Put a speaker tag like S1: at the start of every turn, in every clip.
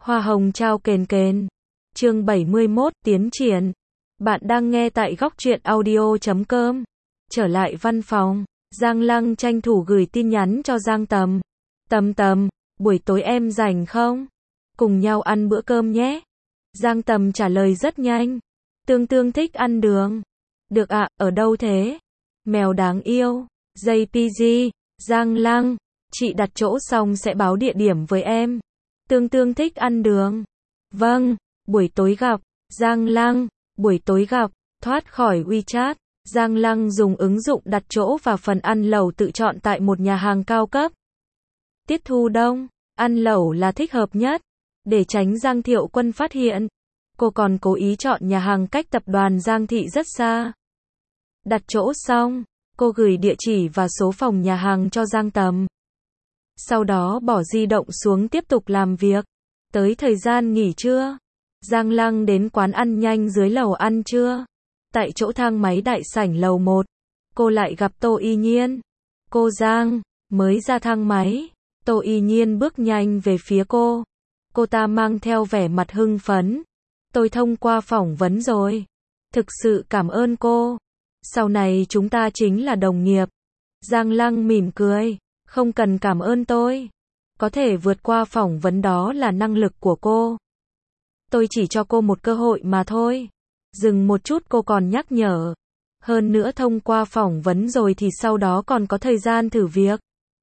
S1: Hoa hồng trao kền kền. Chương 71 tiến triển. Bạn đang nghe tại góc truyện audio.com. Trở lại văn phòng, Giang Lăng tranh thủ gửi tin nhắn cho Giang Tầm. Tầm, buổi tối em rảnh không? Cùng nhau ăn bữa cơm nhé. Giang Tầm trả lời rất nhanh. Tương thích ăn đường. Được ạ, ở đâu thế? Mèo đáng yêu. JPG, Giang Lăng, chị đặt chỗ xong sẽ báo địa điểm với em. Tương thích ăn đường. Vâng, buổi tối gặp. Giang Lăng, buổi tối gặp. Thoát khỏi WeChat, Giang Lăng dùng ứng dụng đặt chỗ và phần ăn lẩu tự chọn tại một nhà hàng cao cấp. Tiết Thu Đông, ăn lẩu là thích hợp nhất. Để tránh Giang Thiệu Quân phát hiện, cô còn cố ý chọn nhà hàng cách tập đoàn Giang Thị rất xa. Đặt chỗ xong, cô gửi địa chỉ và số phòng nhà hàng cho Giang Tầm. Sau đó bỏ di động xuống tiếp tục làm việc. Tới thời gian nghỉ trưa, Giang Lăng đến quán ăn nhanh dưới lầu ăn trưa. Tại chỗ thang máy đại sảnh lầu 1, cô lại gặp Tô Y Nhiên. Cô Giang, mới ra thang máy, Tô Y Nhiên bước nhanh về phía cô. Cô ta mang theo vẻ mặt hưng phấn. Tôi thông qua phỏng vấn rồi. Thực sự cảm ơn cô. Sau này chúng ta chính là đồng nghiệp. Giang Lăng mỉm cười. Không cần cảm ơn tôi. Có thể vượt qua phỏng vấn đó là năng lực của cô. Tôi chỉ cho cô một cơ hội mà thôi. Dừng một chút cô còn nhắc nhở. Hơn nữa thông qua phỏng vấn rồi thì sau đó còn có thời gian thử việc.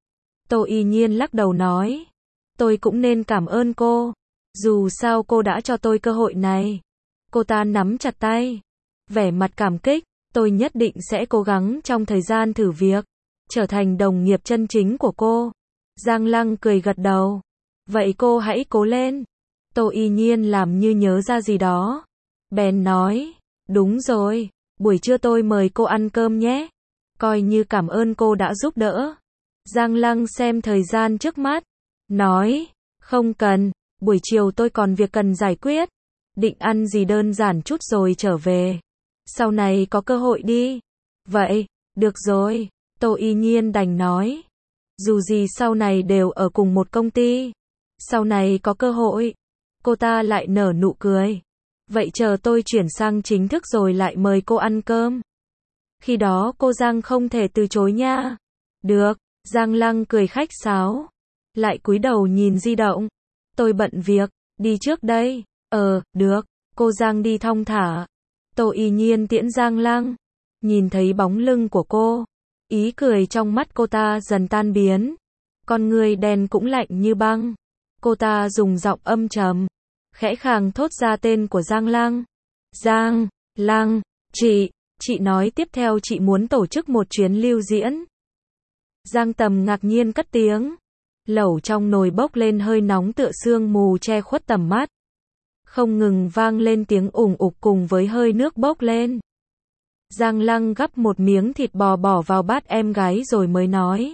S1: Tô Y Nhiên lắc đầu nói. Tôi cũng nên cảm ơn cô. Dù sao cô đã cho tôi cơ hội này. Cô ta nắm chặt tay. Vẻ mặt cảm kích. Tôi nhất định sẽ cố gắng trong thời gian thử việc. Trở thành đồng nghiệp chân chính của cô. Giang Lăng cười gật đầu. Vậy cô hãy cố lên. Tô Y Nhiên làm như nhớ ra gì đó. Bèn nói. Đúng rồi. Buổi trưa tôi mời cô ăn cơm nhé. Coi như cảm ơn cô đã giúp đỡ. Giang Lăng xem thời gian trước mắt. Nói. Không cần. Buổi chiều tôi còn việc cần giải quyết. Định ăn gì đơn giản chút rồi trở về. Sau này có cơ hội đi. Vậy. Được rồi. Tô Y Nhiên đành nói. Dù gì sau này đều ở cùng một công ty. Sau này có cơ hội. Cô ta lại nở nụ cười. Vậy chờ tôi chuyển sang chính thức rồi lại mời cô ăn cơm. Khi đó cô Giang không thể từ chối nha. Được. Giang Lăng cười khách sáo. Lại cúi đầu nhìn di động. Tôi bận việc. Đi trước đây. Được. Cô Giang đi thong thả. Tô Y Nhiên tiễn Giang Lăng. Nhìn thấy bóng lưng của cô. Ý cười trong mắt cô ta dần tan biến. Con người đen cũng lạnh như băng. Cô ta dùng giọng âm trầm. Khẽ khàng thốt ra tên của Giang Lăng. Giang Lăng, chị nói tiếp theo chị muốn tổ chức một chuyến lưu diễn. Giang Tầm ngạc nhiên cất tiếng. Lẩu trong nồi bốc lên hơi nóng tựa sương mù che khuất tầm mắt. Không ngừng vang lên tiếng ủng ục cùng với hơi nước bốc lên. Giang Lăng gắp một miếng thịt bò bỏ vào bát em gái rồi mới nói.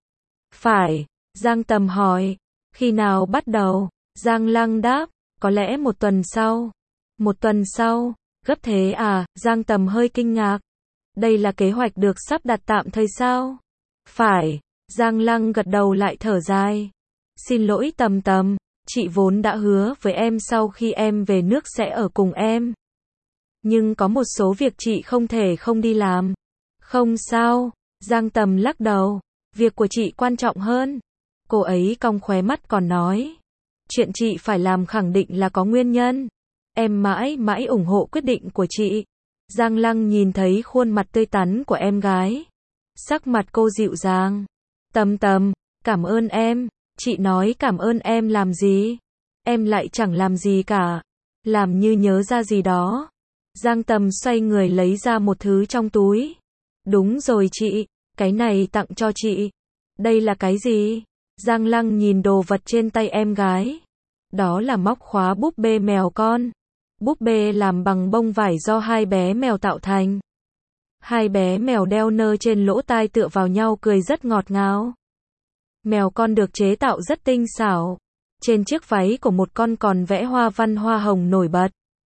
S1: Phải. Giang Tầm hỏi. Khi nào bắt đầu? Giang Lăng đáp. Có lẽ một tuần sau. Một tuần sau? Gấp thế à? Giang Tầm hơi kinh ngạc. Đây là kế hoạch được sắp đặt tạm thời sao? Phải. Giang Lăng gật đầu lại thở dài. Xin lỗi Tầm, chị vốn đã hứa với em sau khi em về nước sẽ ở cùng em. Nhưng có một số việc chị không thể không đi làm. Không sao. Giang Tầm lắc đầu. Việc của chị quan trọng hơn. Cô ấy cong khóe mắt còn nói. Chuyện chị phải làm khẳng định là có nguyên nhân. Em mãi mãi ủng hộ quyết định của chị. Giang Lăng nhìn thấy khuôn mặt tươi tắn của em gái. Sắc mặt cô dịu dàng. Tầm, cảm ơn em. Chị nói cảm ơn em làm gì? Em lại chẳng làm gì cả. Làm như nhớ ra gì đó. Giang Tầm xoay người lấy ra một thứ trong túi. Đúng rồi chị. Cái này tặng cho chị. Đây là cái gì? Giang Lăng nhìn đồ vật trên tay em gái. Đó là móc khóa búp bê mèo con. Búp bê làm bằng bông vải do hai bé mèo tạo thành. Hai bé mèo đeo nơ trên lỗ tai tựa vào nhau cười rất ngọt ngào. Mèo con được chế tạo rất tinh xảo. Trên chiếc váy của một con còn vẽ hoa văn hoa hồng nổi bật.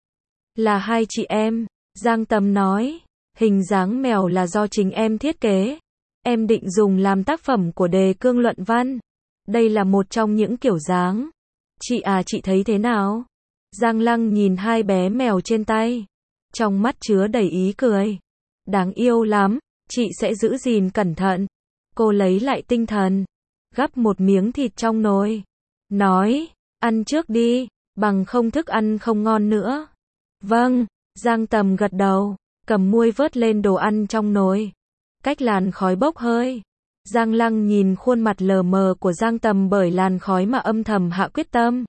S1: Là hai chị em. Giang Tầm nói. Hình dáng mèo là do chính em thiết kế. Em định dùng làm tác phẩm của đề cương luận văn. Đây là một trong những kiểu dáng. Chị à, chị thấy thế nào? Giang Lăng nhìn hai bé mèo trên tay, trong mắt chứa đầy ý cười. Đáng yêu lắm, chị sẽ giữ gìn cẩn thận. Cô lấy lại tinh thần, gắp một miếng thịt trong nồi, nói, ăn trước đi, bằng không thức ăn không ngon nữa. Vâng, Giang Tầm gật đầu, cầm muôi vớt lên đồ ăn trong nồi. Cách làn khói bốc hơi, Giang Lăng nhìn khuôn mặt lờ mờ của Giang Tầm bởi làn khói mà âm thầm hạ quyết tâm.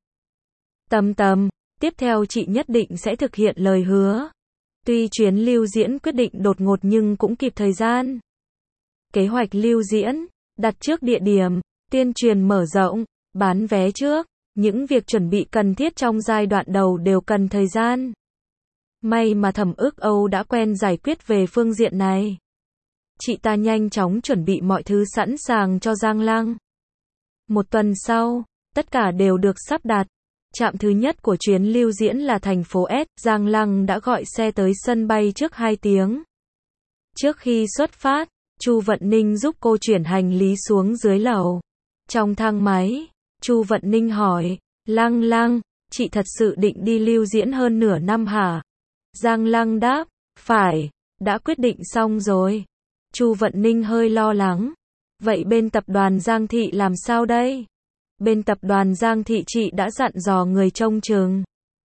S1: Tầm, tiếp theo chị nhất định sẽ thực hiện lời hứa. Tuy chuyến lưu diễn quyết định đột ngột nhưng cũng kịp thời gian. Kế hoạch lưu diễn, đặt trước địa điểm, tuyên truyền mở rộng, bán vé trước, những việc chuẩn bị cần thiết trong giai đoạn đầu đều cần thời gian. May mà Thẩm Ức Âu đã quen giải quyết về phương diện này. Chị ta nhanh chóng chuẩn bị mọi thứ sẵn sàng cho Giang Lăng. Một tuần sau, tất cả đều được sắp đặt. Trạm thứ nhất của chuyến lưu diễn là thành phố S, Giang Lăng đã gọi xe tới sân bay trước 2 tiếng. Trước khi xuất phát, Chu Vận Ninh giúp cô chuyển hành lý xuống dưới lầu. Trong thang máy, Chu Vận Ninh hỏi, Lăng, chị thật sự định đi lưu diễn hơn nửa năm hả? Giang Lăng đáp, phải, đã quyết định xong rồi. Chu Vận Ninh hơi lo lắng. Vậy bên tập đoàn Giang Thị làm sao đây? Bên tập đoàn Giang Thị chị đã dặn dò người trông chừng.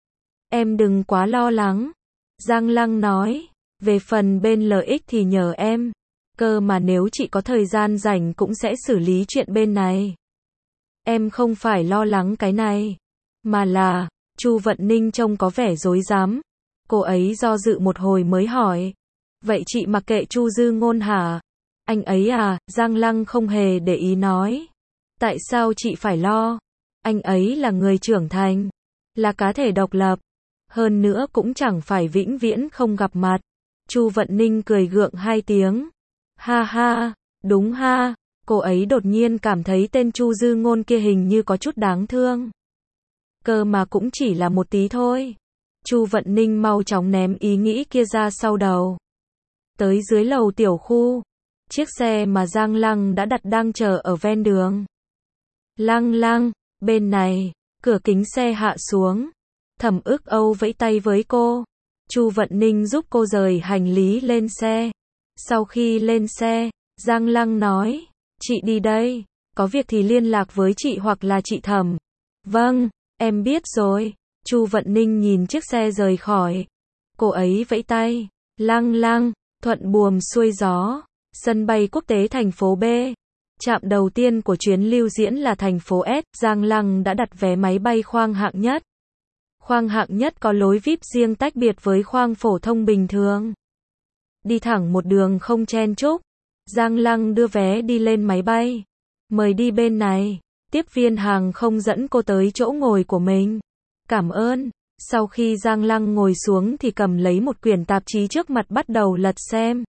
S1: Em đừng quá lo lắng. Giang Lăng nói, về phần bên lợi ích thì nhờ em. Cơ mà nếu chị có thời gian rảnh cũng sẽ xử lý chuyện bên này. Em không phải lo lắng cái này, mà là, Chu Vận Ninh trông có vẻ rối rắm. Cô ấy do dự một hồi mới hỏi, vậy chị mặc kệ Chu Dư Ngôn hả? Anh ấy à? Giang Lăng không hề để ý nói. Tại sao chị phải lo? Anh ấy là người trưởng thành, là cá thể độc lập, hơn nữa cũng chẳng phải vĩnh viễn không gặp mặt. Chu Vận Ninh cười gượng 2 tiếng. Ha ha, đúng ha. Cô ấy đột nhiên cảm thấy tên Chu Dư Ngôn kia hình như có chút đáng thương. Cơ mà cũng chỉ là một tí thôi. Chu Vận Ninh mau chóng ném ý nghĩ kia ra sau đầu. Tới dưới lầu tiểu khu, chiếc xe mà Giang Lăng đã đặt đang chờ ở ven đường. Lăng, bên này, cửa kính xe hạ xuống. Thẩm Ức Âu vẫy tay với cô. Chu Vận Ninh giúp cô rời hành lý lên xe. Sau khi lên xe, Giang Lăng nói, chị đi đây, có việc thì liên lạc với chị hoặc là chị Thẩm. Vâng, em biết rồi. Chu Vận Ninh nhìn chiếc xe rời khỏi. Cô ấy vẫy tay. Lăng, thuận buồm xuôi gió. Sân bay quốc tế thành phố B. Trạm đầu tiên của chuyến lưu diễn là thành phố S. Giang Lăng đã đặt vé máy bay khoang hạng nhất. Khoang hạng nhất có lối VIP riêng tách biệt với khoang phổ thông bình thường. Đi thẳng một đường không chen chúc. Giang Lăng đưa vé đi lên máy bay. Mời đi bên này. Tiếp viên hàng không dẫn cô tới chỗ ngồi của mình. Cảm ơn. Sau khi Giang Lăng ngồi xuống thì cầm lấy một quyển tạp chí trước mặt bắt đầu lật xem.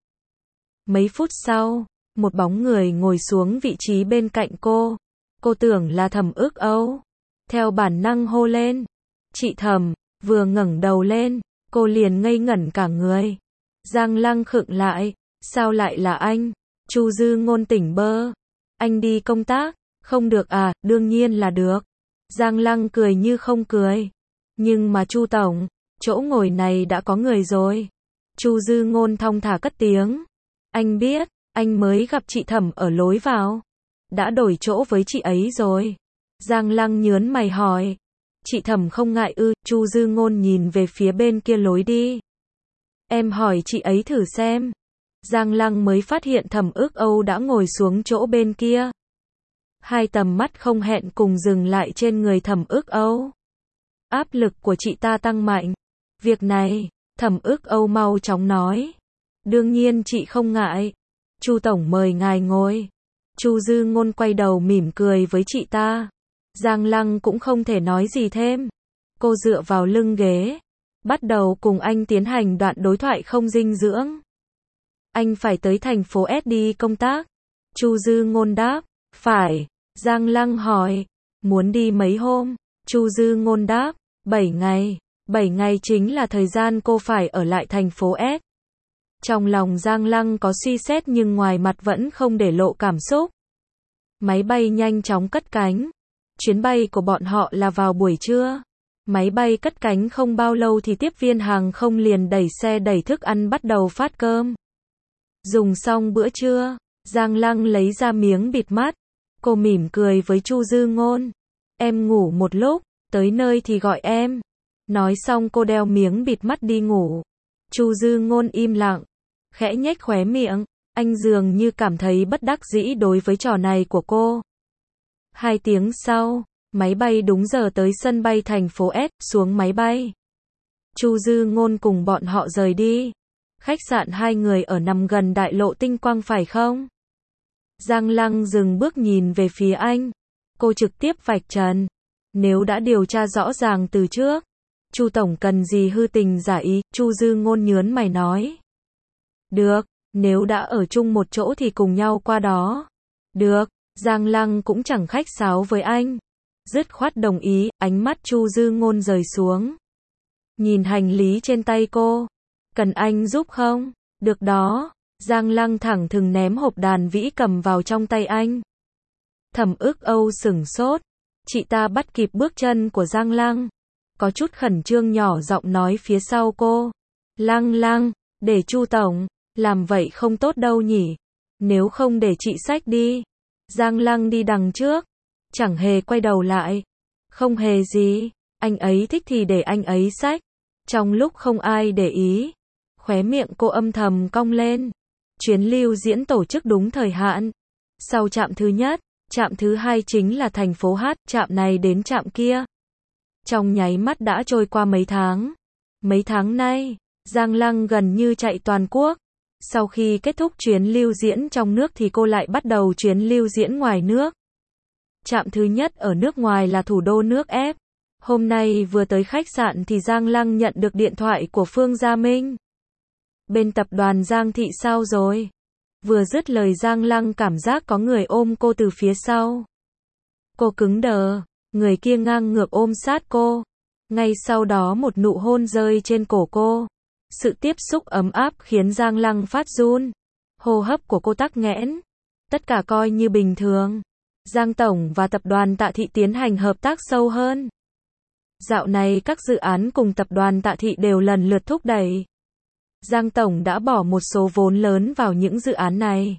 S1: Mấy phút sau, một bóng người ngồi xuống vị trí bên cạnh cô. Cô tưởng là Thẩm Ức Âu. Theo bản năng hô lên. Chị Thẩm, vừa ngẩng đầu lên, cô liền ngây ngẩn cả người. Giang Lăng khựng lại. Sao lại là anh? Chu Dư Ngôn tỉnh bơ. Anh đi công tác? Không được à? Đương nhiên là được. Giang Lăng cười như không cười. Nhưng mà Chu Tổng, chỗ ngồi này đã có người rồi. Chu Dư Ngôn thong thả cất tiếng. Anh biết, anh mới gặp chị Thẩm ở lối vào. Đã đổi chỗ với chị ấy rồi. Giang Lăng nhớn mày hỏi. Chị Thẩm không ngại ư? Chu Dư Ngôn nhìn về phía bên kia lối đi. Em hỏi chị ấy thử xem. Giang Lăng mới phát hiện Thẩm Ức Âu đã ngồi xuống chỗ bên kia. Hai tầm mắt không hẹn cùng dừng lại trên người Thẩm Ức Âu. Áp lực của chị ta tăng mạnh. Việc này, Thẩm Ức Âu mau chóng nói. Đương nhiên chị không ngại. Chu Tổng mời ngài ngồi. Chu Dư Ngôn quay đầu mỉm cười với chị ta. Giang Lăng cũng không thể nói gì thêm. Cô dựa vào lưng ghế. Bắt đầu cùng anh tiến hành đoạn đối thoại không dinh dưỡng. Anh phải tới thành phố S đi công tác. Chu Dư Ngôn đáp. Phải. Giang Lăng hỏi. Muốn đi mấy hôm? Chu Dư Ngôn đáp. 7 ngày. 7 ngày chính là thời gian cô phải ở lại thành phố S. Trong lòng Giang Lăng có suy xét nhưng ngoài mặt vẫn không để lộ cảm xúc. Máy bay nhanh chóng cất cánh. Chuyến bay của bọn họ là vào buổi trưa. Máy bay cất cánh không bao lâu thì tiếp viên hàng không liền đẩy xe đẩy thức ăn bắt đầu phát cơm. Dùng xong bữa trưa, Giang Lăng lấy ra miếng bịt mắt. Cô mỉm cười với Chu Dư Ngôn. Em ngủ một lúc, tới nơi thì gọi em. Nói xong cô đeo miếng bịt mắt đi ngủ. Chu Dư Ngôn im lặng, khẽ nhếch khóe miệng. Anh dường như cảm thấy bất đắc dĩ đối với trò này của cô. 2 tiếng sau, máy bay đúng giờ tới sân bay thành phố S, xuống máy bay. Chu Dư Ngôn cùng bọn họ rời đi. Khách sạn 2 người ở nằm gần đại lộ Tinh Quang phải không? Giang Lăng dừng bước nhìn về phía anh. Cô trực tiếp vạch trần. Nếu đã điều tra rõ ràng từ trước, Chu tổng cần gì hư tình giả ý? Chu Dư Ngôn nhớn mày nói. Được, nếu đã ở chung một chỗ thì cùng nhau qua đó. Được, Giang Lăng cũng chẳng khách sáo với anh. Dứt khoát đồng ý, ánh mắt Chu Dư Ngôn rời xuống. Nhìn hành lý trên tay cô. Cần anh giúp không? Được đó. Giang Lăng thẳng thừng ném hộp đàn vĩ cầm vào trong tay anh. Thẩm Ức Âu sửng sốt. Chị ta bắt kịp bước chân của Giang Lăng. Có chút khẩn trương nhỏ giọng nói phía sau cô. Lăng Lăng, để Chu tổng, làm vậy không tốt đâu nhỉ. Nếu không để chị xách đi. Giang Lăng đi đằng trước. Chẳng hề quay đầu lại. Không hề gì, anh ấy thích thì để anh ấy xách. Trong lúc không ai để ý, khóe miệng cô âm thầm cong lên. Chuyến lưu diễn tổ chức đúng thời hạn. Sau trạm thứ nhất, trạm thứ 2 chính là thành phố H, trạm này đến trạm kia. Trong nháy mắt đã trôi qua mấy tháng. Mấy tháng nay, Giang Lăng gần như chạy toàn quốc. Sau khi kết thúc chuyến lưu diễn trong nước thì cô lại bắt đầu chuyến lưu diễn ngoài nước. Trạm thứ nhất ở nước ngoài là thủ đô nước F. Hôm nay vừa tới khách sạn thì Giang Lăng nhận được điện thoại của Phương Gia Minh. Bên tập đoàn Giang Thị sao rồi? Vừa dứt lời Giang Lăng cảm giác có người ôm cô từ phía sau. Cô cứng đờ, người kia ngang ngược ôm sát cô. Ngay sau đó một nụ hôn rơi trên cổ cô. Sự tiếp xúc ấm áp khiến Giang Lăng phát run. Hô hấp của cô tắc nghẽn. Tất cả coi như bình thường. Giang Tổng và tập đoàn Tạ Thị tiến hành hợp tác sâu hơn. Dạo này các dự án cùng tập đoàn Tạ Thị đều lần lượt thúc đẩy. Giang Tổng đã bỏ một số vốn lớn vào những dự án này.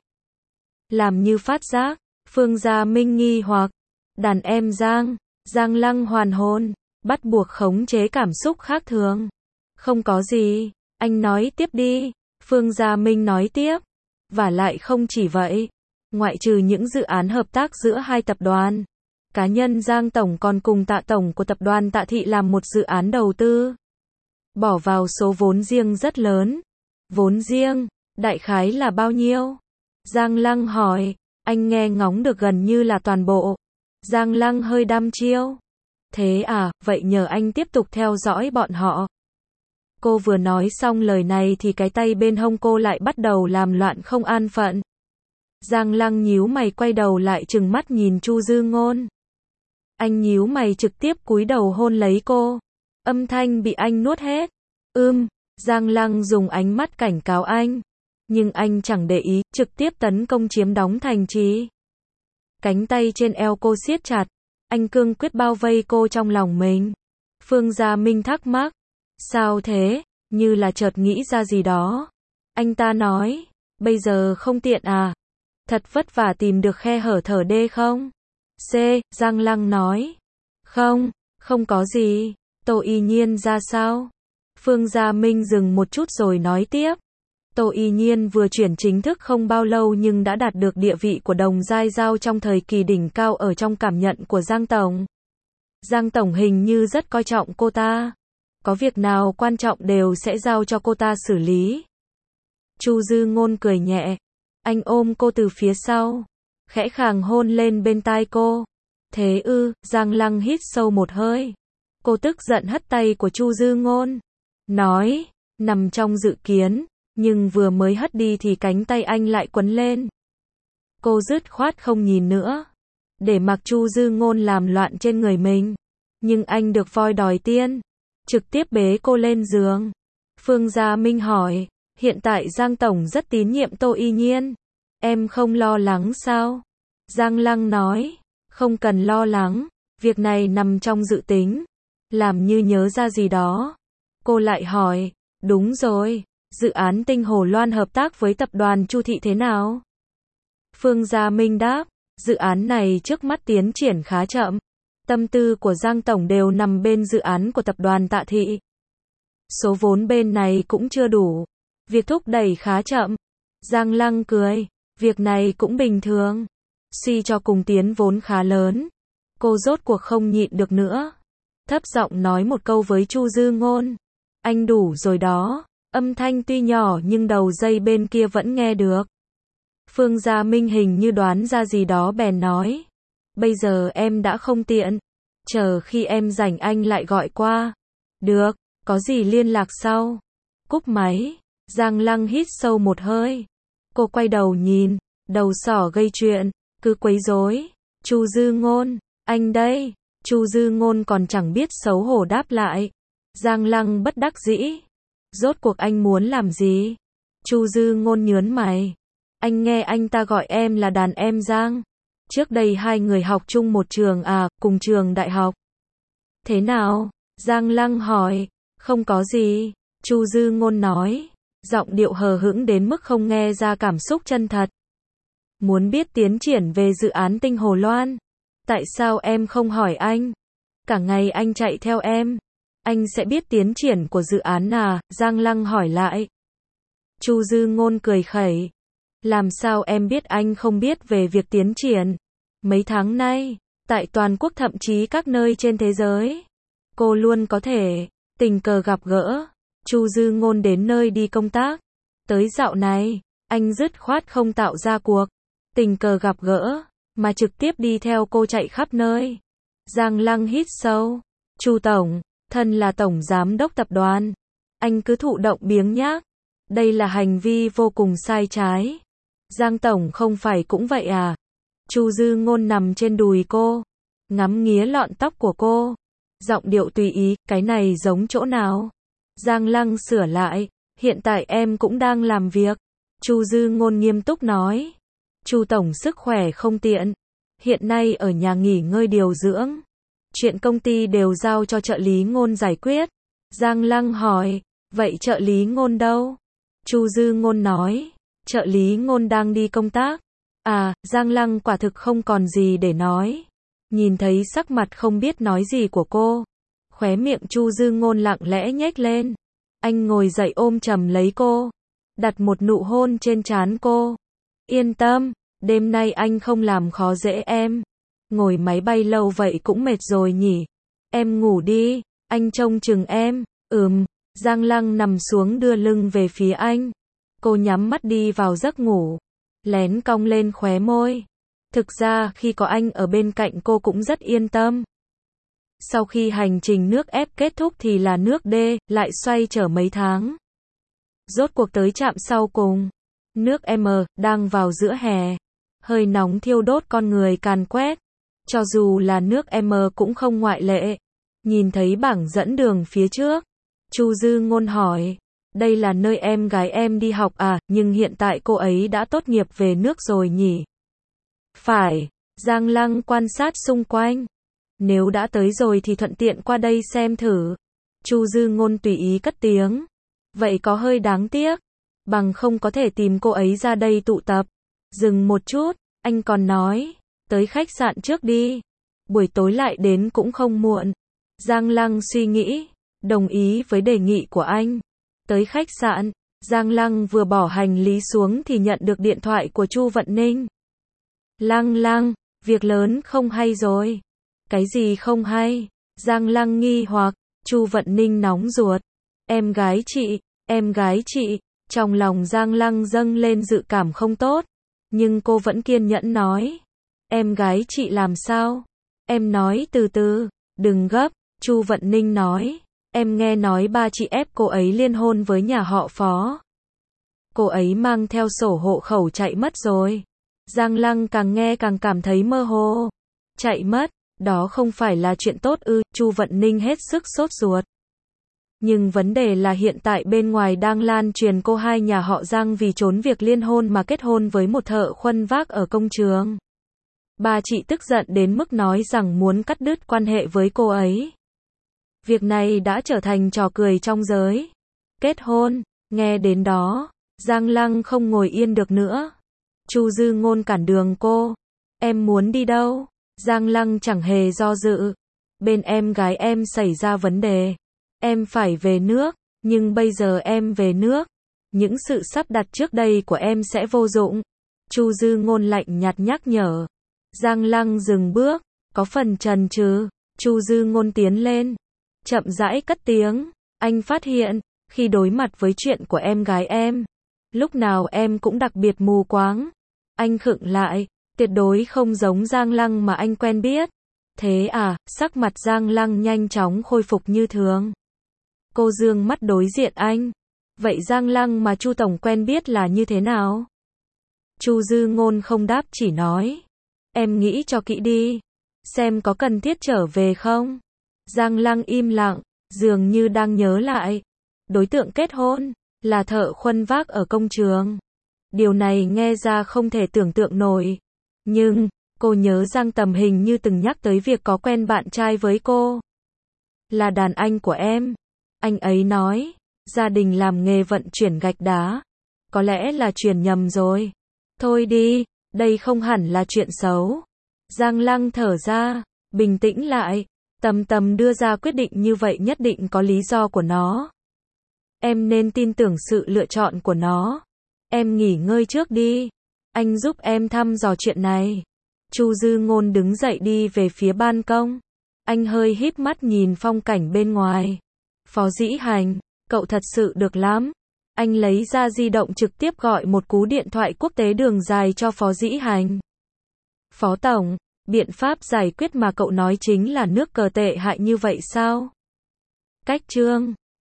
S1: Làm như phát giác, Phương Gia Minh nghi hoặc. Đàn em Giang, Giang Lăng hoàn hồn, bắt buộc khống chế cảm xúc khác thường. Không có gì, anh nói tiếp đi, Phương Gia Minh nói tiếp. Vả lại không chỉ vậy, ngoại trừ những dự án hợp tác giữa hai tập đoàn, cá nhân Giang Tổng còn cùng Tạ Tổng của tập đoàn Tạ Thị làm một dự án đầu tư. Bỏ vào số vốn riêng rất lớn. Vốn riêng, đại khái là bao nhiêu? Giang Lăng hỏi, anh nghe ngóng được gần như là toàn bộ. Giang Lăng hơi đăm chiêu. Thế à, vậy nhờ anh tiếp tục theo dõi bọn họ. Cô vừa nói xong lời này thì cái tay bên hông cô lại bắt đầu làm loạn không an phận. Giang Lăng nhíu mày quay đầu lại trừng mắt nhìn Chu Dư Ngôn. Anh nhíu mày trực tiếp cúi đầu hôn lấy cô. Âm thanh bị anh nuốt hết. Giang Lăng dùng ánh mắt cảnh cáo anh. Nhưng anh chẳng để ý, trực tiếp tấn công chiếm đóng thành trì. Cánh tay trên eo cô siết chặt. Anh cương quyết bao vây cô trong lòng mình. Phương Gia Minh thắc mắc. Sao thế? Như là chợt nghĩ ra gì đó. Anh ta nói. Bây giờ không tiện à? Thật vất vả tìm được khe hở thở đê không? Giang Lăng nói. Không có gì. Tô Y Nhiên ra sao? Phương Gia Minh dừng một chút rồi nói tiếp. Tô Y Nhiên vừa chuyển chính thức không bao lâu nhưng đã đạt được địa vị của đồng giai giao trong thời kỳ đỉnh cao ở trong cảm nhận của Giang Tổng. Giang Tổng hình như rất coi trọng cô ta. Có việc nào quan trọng đều sẽ giao cho cô ta xử lý. Chu Dư Ngôn cười nhẹ. Anh ôm cô từ phía sau. Khẽ khàng hôn lên bên tai cô. Thế ư, Giang Lăng hít sâu một hơi. Cô tức giận hất tay của Chu Dư Ngôn. Nói, nằm trong dự kiến. Nhưng vừa mới hất đi thì cánh tay anh lại quấn lên. Cô dứt khoát không nhìn nữa. Để mặc Chu Dư Ngôn làm loạn trên người mình. Nhưng anh được voi đòi tiên. Trực tiếp bế cô lên giường. Phương Gia Minh hỏi. Hiện tại Giang Tổng rất tín nhiệm Tô Y Nhiên. Em không lo lắng sao? Giang Lăng nói. Không cần lo lắng. Việc này nằm trong dự tính. Làm như nhớ ra gì đó. Cô lại hỏi, đúng rồi, dự án Tinh Hồ Loan hợp tác với tập đoàn Chu Thị thế nào? Phương Gia Minh đáp, dự án này trước mắt tiến triển khá chậm. Tâm tư của Giang Tổng đều nằm bên dự án của tập đoàn Tạ Thị. Số vốn bên này cũng chưa đủ. Việc thúc đẩy khá chậm. Giang Lăng cười, việc này cũng bình thường. Suy cho cùng tiến vốn khá lớn. Cô rốt cuộc không nhịn được nữa. Thấp giọng nói một câu với Chu Dư Ngôn. Anh đủ rồi đó. Âm thanh tuy nhỏ nhưng đầu dây bên kia vẫn nghe được. Phương Gia Minh hình như đoán ra gì đó bèn nói. Bây giờ em đã không tiện. Chờ khi em rảnh anh lại gọi qua. Được, có gì liên lạc sau. Cúp máy. Giang Lăng hít sâu một hơi. Cô quay đầu nhìn. Đầu sỏ gây chuyện. Cứ quấy rối. Chu Dư Ngôn. Anh đây. Chu Dư Ngôn còn chẳng biết xấu hổ đáp lại. Giang Lăng bất đắc dĩ. Rốt cuộc anh muốn làm gì? Chu Dư Ngôn nhớn mày. Anh nghe anh ta gọi em là đàn em Giang. Trước đây hai người học chung một trường à, cùng trường đại học. Thế nào? Giang Lăng hỏi. Không có gì. Chu Dư Ngôn nói. Giọng điệu hờ hững đến mức không nghe ra cảm xúc chân thật. Muốn biết tiến triển về dự án Tinh Hồ Loan. Tại sao em không hỏi anh? Cả ngày anh chạy theo em. Anh sẽ biết tiến triển của dự án à? Giang Lăng hỏi lại. Chu Dư Ngôn cười khẩy. Làm sao em biết anh không biết về việc tiến triển? Mấy tháng nay, tại toàn quốc thậm chí các nơi trên thế giới, cô luôn có thể tình cờ gặp gỡ. Chu Dư Ngôn đến nơi đi công tác. Tới dạo này, anh dứt khoát không tạo ra cuộc tình cờ gặp gỡ, mà trực tiếp đi theo cô chạy khắp nơi. Giang Lăng hít sâu. Chu Tổng, thân là Tổng Giám đốc tập đoàn. Anh cứ thụ động biếng nhác. Đây là hành vi vô cùng sai trái. Giang Tổng không phải cũng vậy à? Chu Dư Ngôn nằm trên đùi cô. Ngắm nghía lọn tóc của cô. Giọng điệu tùy ý, cái này giống chỗ nào? Giang Lăng sửa lại. Hiện tại em cũng đang làm việc. Chu Dư Ngôn nghiêm túc nói. Chu Tổng sức khỏe không tiện. Hiện nay ở nhà nghỉ ngơi điều dưỡng. Chuyện công ty đều giao cho trợ lý Ngôn giải quyết. Giang Lăng hỏi. Vậy trợ lý Ngôn đâu? Chu Dư Ngôn nói. Trợ lý Ngôn đang đi công tác. À, Giang Lăng quả thực không còn gì để nói. Nhìn thấy sắc mặt không biết nói gì của cô. Khóe miệng Chu Dư Ngôn lặng lẽ nhếch lên. Anh ngồi dậy ôm chầm lấy cô. Đặt một nụ hôn trên trán cô. Yên tâm, đêm nay anh không làm khó dễ em. Ngồi máy bay lâu vậy cũng mệt rồi nhỉ. Em ngủ đi, anh trông chừng em. Giang Lăng nằm xuống đưa lưng về phía anh. Cô nhắm mắt đi vào giấc ngủ. Lén cong lên khóe môi. Thực ra khi có anh ở bên cạnh cô cũng rất yên tâm. Sau khi hành trình nước ép kết thúc thì là nước D, lại xoay trở mấy tháng. Rốt cuộc tới trạm sau cùng. Nước M, đang vào giữa hè. Hơi nóng thiêu đốt con người càn quét. Cho dù là nước M cũng không ngoại lệ. Nhìn thấy bảng dẫn đường phía trước. Chu Dư Ngôn hỏi. Đây là nơi em gái em đi học à, nhưng hiện tại cô ấy đã tốt nghiệp về nước rồi nhỉ? Phải. Giang Lăng quan sát xung quanh. Nếu đã tới rồi thì thuận tiện qua đây xem thử. Chu Dư Ngôn tùy ý cất tiếng. Vậy có hơi đáng tiếc. Bằng không có thể tìm cô ấy ra đây tụ tập. Dừng một chút, anh còn nói. Tới khách sạn trước đi. Buổi tối lại đến cũng không muộn. Giang Lăng suy nghĩ. Đồng ý với đề nghị của anh. Tới khách sạn, Giang Lăng vừa bỏ hành lý xuống thì nhận được điện thoại của Chu Vận Ninh. Lăng, việc lớn không hay rồi. Cái gì không hay? Giang Lăng nghi hoặc. Chu Vận Ninh nóng ruột. Em gái chị. Trong lòng Giang Lăng dâng lên dự cảm không tốt. Nhưng cô vẫn kiên nhẫn nói. Em gái chị làm sao? Em nói từ từ, đừng gấp. Chu Vận Ninh nói. Em nghe nói ba chị ép cô ấy liên hôn với nhà họ Phó. Cô ấy mang theo sổ hộ khẩu chạy mất rồi. Giang Lăng càng nghe càng cảm thấy mơ hồ. Chạy mất, đó không phải là chuyện tốt ư? Chu Vận Ninh hết sức sốt ruột. Nhưng vấn đề là hiện tại bên ngoài đang lan truyền cô hai nhà họ Giang vì trốn việc liên hôn mà kết hôn với một thợ khuân vác ở công trường. Ba chị tức giận đến mức nói rằng muốn cắt đứt quan hệ với cô ấy. Việc này đã trở thành trò cười trong giới kết hôn. Nghe đến đó, Giang Lăng không ngồi yên được nữa. Chu Dư Ngôn cản đường cô. Em muốn đi đâu? Giang Lăng chẳng hề do dự. Bên em gái em xảy ra vấn đề. Em phải về nước, nhưng bây giờ em về nước. Những sự sắp đặt trước đây của em sẽ vô dụng. Chu Dư Ngôn lạnh nhạt nhắc nhở. Giang Lăng dừng bước, có phần chần chừ. Chu Dư Ngôn tiến lên, chậm rãi cất tiếng. Anh phát hiện, khi đối mặt với chuyện của em gái em, lúc nào em cũng đặc biệt mù quáng. Anh khựng lại, tuyệt đối không giống Giang Lăng mà anh quen biết. Thế à? Sắc mặt Giang Lăng nhanh chóng khôi phục như thường. Cô dương mắt đối diện anh. Vậy Giang Lăng mà Chu tổng quen biết là như thế nào? Chu Dư Ngôn không đáp chỉ nói. Em nghĩ cho kỹ đi. Xem có cần thiết trở về không? Giang Lăng im lặng, dường như đang nhớ lại. Đối tượng kết hôn là thợ khuân vác ở công trường. Điều này nghe ra không thể tưởng tượng nổi. Nhưng, cô nhớ Giang Tầm hình như từng nhắc tới việc có quen bạn trai với cô. Là đàn anh của em. Anh ấy nói, gia đình làm nghề vận chuyển gạch đá. Có lẽ là chuyển nhầm rồi. Thôi đi, đây không hẳn là chuyện xấu. Giang Lăng thở ra, bình tĩnh lại. Tầm đưa ra quyết định như vậy nhất định có lý do của nó. Em nên tin tưởng sự lựa chọn của nó. Em nghỉ ngơi trước đi. Anh giúp em thăm dò chuyện này. Chu Dư Ngôn đứng dậy đi về phía ban công. Anh hơi híp mắt nhìn phong cảnh bên ngoài. Phó Dĩ Hành, cậu thật sự được lắm. Anh lấy ra di động trực tiếp gọi một cú điện thoại quốc tế đường dài cho Phó Dĩ Hành. Phó Tổng, biện pháp giải quyết mà cậu nói chính là nước cờ tệ hại như vậy sao? Cách chương